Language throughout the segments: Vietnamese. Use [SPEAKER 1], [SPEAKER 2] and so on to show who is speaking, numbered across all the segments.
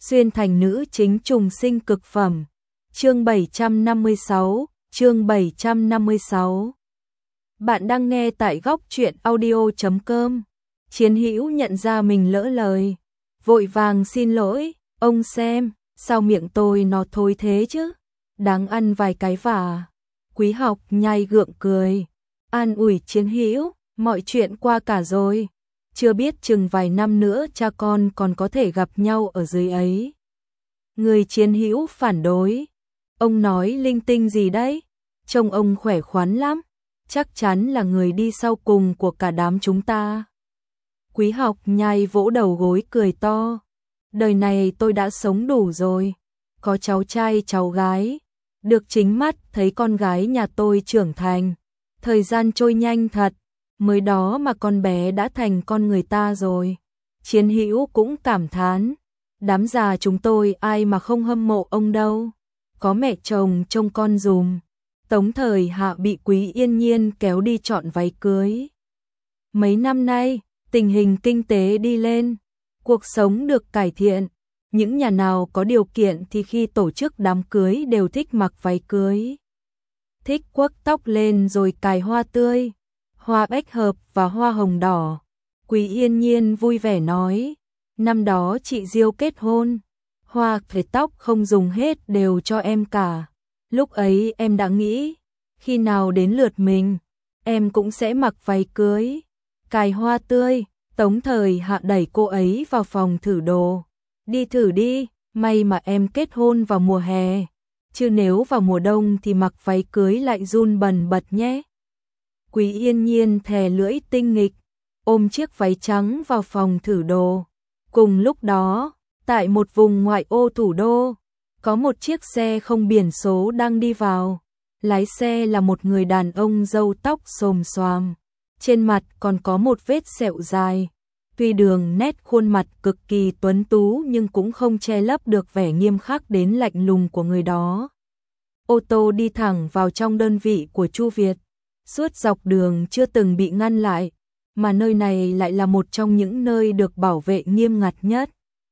[SPEAKER 1] xuyên thành nữ chính trùng sinh cực phẩm. Chương 756. Bạn đang nghe tại góc truyện audio.com. Chiến Hữu nhận ra mình lỡ lời, vội vàng xin lỗi, ông xem, sao miệng tôi nó thôi thế chứ, đáng ăn vài cái vả. Quý Học nhai gượng cười, an ủi Chiến Hữu, mọi chuyện qua cả rồi, chưa biết chừng vài năm nữa cha con còn có thể gặp nhau ở dưới ấy. Người Chiến Hữu phản đối, ông nói linh tinh gì đấy, trông ông khỏe khoắn lắm, chắc chắn là người đi sau cùng của cả đám chúng ta. Quý Học nhai vỗ đầu gối cười to, đời này tôi đã sống đủ rồi, có cháu trai cháu gái, được chính mắt thấy con gái nhà tôi trưởng thành, thời gian trôi nhanh thật, mới đó mà con bé đã thành con người ta rồi. Chiến Hữu cũng cảm thán, đám già chúng tôi ai mà không hâm mộ ông đâu, có mẹ chồng trông con dùm. Tống Thời Hạ bị Quý Yên Nhiên kéo đi chọn váy cưới. Mấy năm nay, tình hình kinh tế đi lên, cuộc sống được cải thiện, những nhà nào có điều kiện thì khi tổ chức đám cưới đều thích mặc váy cưới. Thích quấc tóc lên rồi cài hoa tươi, hoa bách hợp và hoa hồng đỏ. Quý Yên Nhiên vui vẻ nói, năm đó chị Diêu kết hôn, hoa về tóc không dùng hết đều cho em cả. Lúc ấy em đã nghĩ, khi nào đến lượt mình, em cũng sẽ mặc váy cưới, cài hoa tươi. Tống Thời Hạ đẩy cô ấy vào phòng thử đồ. Đi thử đi, may mà em kết hôn vào mùa hè, chứ nếu vào mùa đông thì mặc váy cưới lại run bần bật nhé. Quý Yên Nhiên thè lưỡi tinh nghịch, ôm chiếc váy trắng vào phòng thử đồ. Cùng lúc đó, tại một vùng ngoại ô thủ đô, có một chiếc xe không biển số đang đi vào. Lái xe là một người đàn ông râu tóc xồm xoàm, trên mặt còn có một vết sẹo dài. Tuy đường nét khuôn mặt cực kỳ tuấn tú nhưng cũng không che lấp được vẻ nghiêm khắc đến lạnh lùng của người đó. Ô tô đi thẳng vào trong đơn vị của Chu Việt, suốt dọc đường chưa từng bị ngăn lại, mà nơi này lại là một trong những nơi được bảo vệ nghiêm ngặt nhất.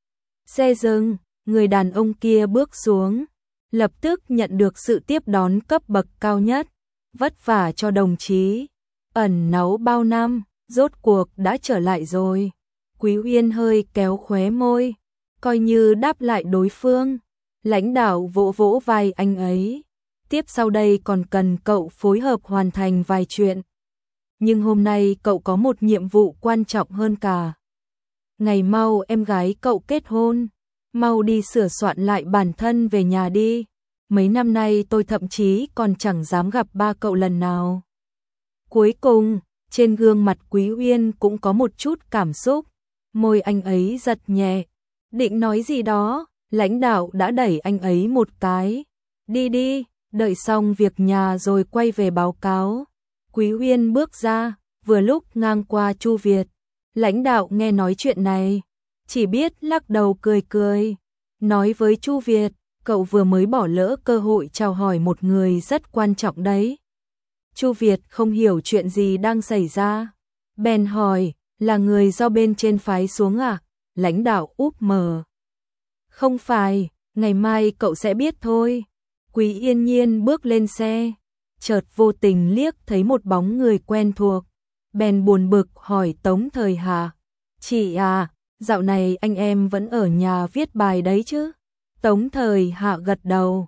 [SPEAKER 1] Xe dừng, người đàn ông kia bước xuống, lập tức nhận được sự tiếp đón cấp bậc cao nhất. Vất vả cho đồng chí, ẩn náu bao năm, rốt cuộc đã trở lại rồi. Quý Uyên hơi kéo khóe môi, coi như đáp lại đối phương. Lãnh đạo vỗ vỗ vai anh ấy, tiếp sau đây còn cần cậu phối hợp hoàn thành vài chuyện. Nhưng hôm nay cậu có một nhiệm vụ quan trọng hơn cả. Ngày mau em gái cậu kết hôn, mau đi sửa soạn lại bản thân về nhà đi. Mấy năm nay tôi thậm chí còn chẳng dám gặp ba cậu lần nào. Cuối cùng, trên gương mặt Quý Uyên cũng có một chút cảm xúc, môi anh ấy giật nhẹ. Định nói gì đó, lãnh đạo đã đẩy anh ấy một cái. Đi đi, đợi xong việc nhà rồi quay về báo cáo. Quý Uyên bước ra, vừa lúc ngang qua Chu Việt. Lãnh đạo nghe nói chuyện này, chỉ biết lắc đầu cười cười. Nói với Chu Việt, cậu vừa mới bỏ lỡ cơ hội chào hỏi một người rất quan trọng đấy. Chu Việt không hiểu chuyện gì đang xảy ra, bèn hỏi, là người do bên trên phái xuống à? Lãnh đạo úp mờ. Không phải, ngày mai cậu sẽ biết thôi. Quý Yên Nhiên bước lên xe, chợt vô tình liếc thấy một bóng người quen thuộc, bèn buồn bực hỏi Tống Thời Hạ, chị à, dạo này anh em vẫn ở nhà viết bài đấy chứ? Tống Thời Hạ gật đầu,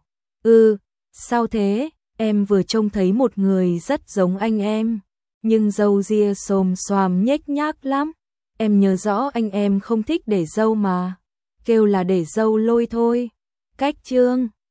[SPEAKER 1] sao thế, em vừa trông thấy một người rất giống anh em, nhưng râu ria xồm xoàm nhếch nhác lắm, em nhớ rõ anh em không thích để râu mà, kêu là để râu lôi thôi. Cách chương